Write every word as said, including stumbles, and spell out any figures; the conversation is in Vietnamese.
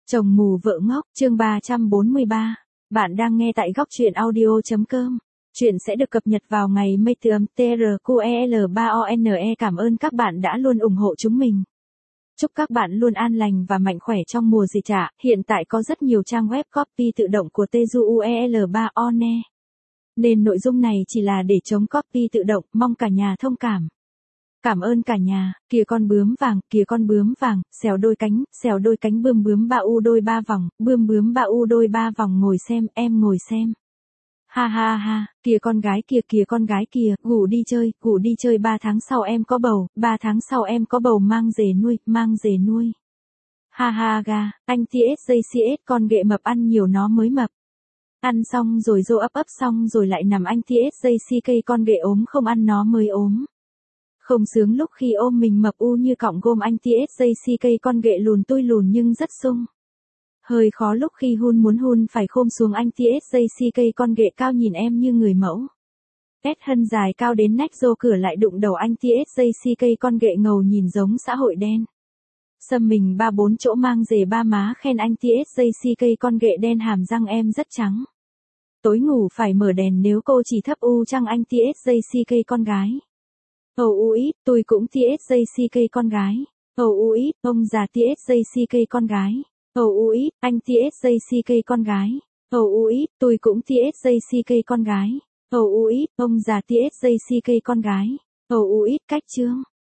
Chồng mù vợ ngốc, chương ba trăm bốn mươi ba. Bạn đang nghe tại góc truyện audio.com. Chuyện sẽ được cập nhật vào ngày mây tươm T R Q E L ba O N E. Cảm ơn các bạn đã luôn ủng hộ chúng mình. Chúc các bạn luôn an lành và mạnh khỏe trong mùa dịch ạ. Hiện tại có rất nhiều trang web copy tự động của T R U E L ba O N E. Nên nội dung này chỉ là để chống copy tự động, mong cả nhà thông cảm. Cảm ơn cả nhà. Kìa con bướm vàng, kìa con bướm vàng, xèo đôi cánh, xèo đôi cánh bươm bướm ba u đôi ba vòng, bươm bướm ba u đôi ba vòng, ngồi xem, em ngồi xem. Ha ha ha, kìa con gái kìa kìa con gái kìa, ngủ đi chơi, ngủ đi chơi, ba tháng sau em có bầu, ba tháng sau em có bầu, mang về nuôi, mang về nuôi. Ha ha ga, anh T S J C S con ghệ mập ăn nhiều nó mới mập. Ăn xong rồi rô ấp ấp xong rồi lại nằm, anh T S J C K con ghệ ốm không ăn nó mới ốm. Không sướng lúc khi ôm mình mập u như cọng gôm, anh T S J C K con ghệ lùn tôi lùn nhưng rất sung. Hơi khó lúc khi hun muốn hun phải khom xuống, anh T S J C K con ghệ cao nhìn em như người mẫu. Ed hân dài cao đến nách, rô cửa lại đụng đầu, anh T S J C K con ghệ ngầu nhìn giống xã hội đen. Xăm mình ba bốn chỗ mang rề ba má khen, anh T S J C K con ghệ đen hàm răng em rất trắng. Tối ngủ phải mở đèn nếu cô chỉ thấp u trăng, anh T S J C K con gái. Ồ u ít, tôi cũng T S J C K con gái. Ồ u ít, ông già T S J C K con gái. Ồ u ít, anh T S J C K con gái. Ồ u ít, tôi cũng T S J C K con gái. Ồ u ít, ông già T S J C K con gái. Ồ u ít, cách chương.